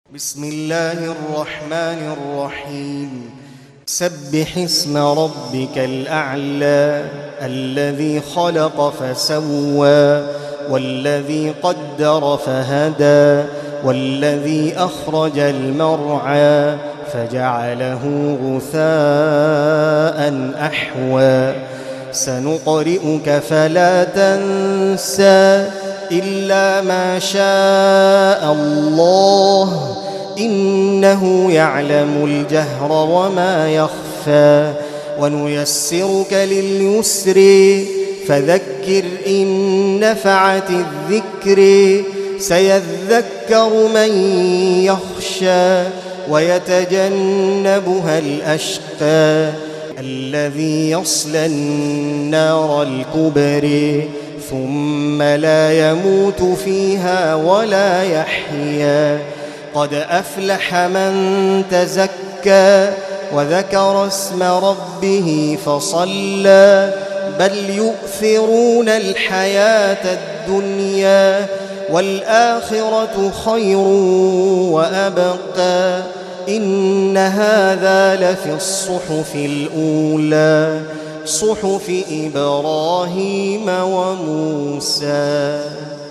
بسم الله الرحمن الرحيم. سبح اسم ربك الأعلى الذي خلق فسوى والذي قدر فهدى والذي أخرج المرعى فجعله غثاء أحوى. سنقرئك فلا تنسى إلا ما شاء الله إنه يعلم الجهر وما يخفى. ونيسرك لليسر فذكر إن نفعت الذكر سيذكر من يخشى ويتجنبها الأشقى الذي يصلى النار الكبرى ثم لا يموت فيها ولا يحيا. قد أفلح من تزكى وذكر اسم ربه فصلى بل يؤثرون الحياة الدنيا والآخرة خير وأبقى. إن هذا لفي الصحف الأولى صحف إبراهيم وموسى.